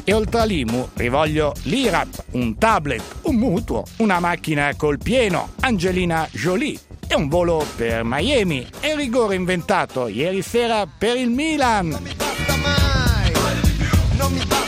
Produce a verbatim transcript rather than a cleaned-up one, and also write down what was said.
E oltre all'I M U vi voglio l'I R A P, un tablet, un mutuo, una macchina col pieno, Angelina Jolie e un volo per Miami e il rigore inventato ieri sera per il Milan. Non mi basta mai, non mi basta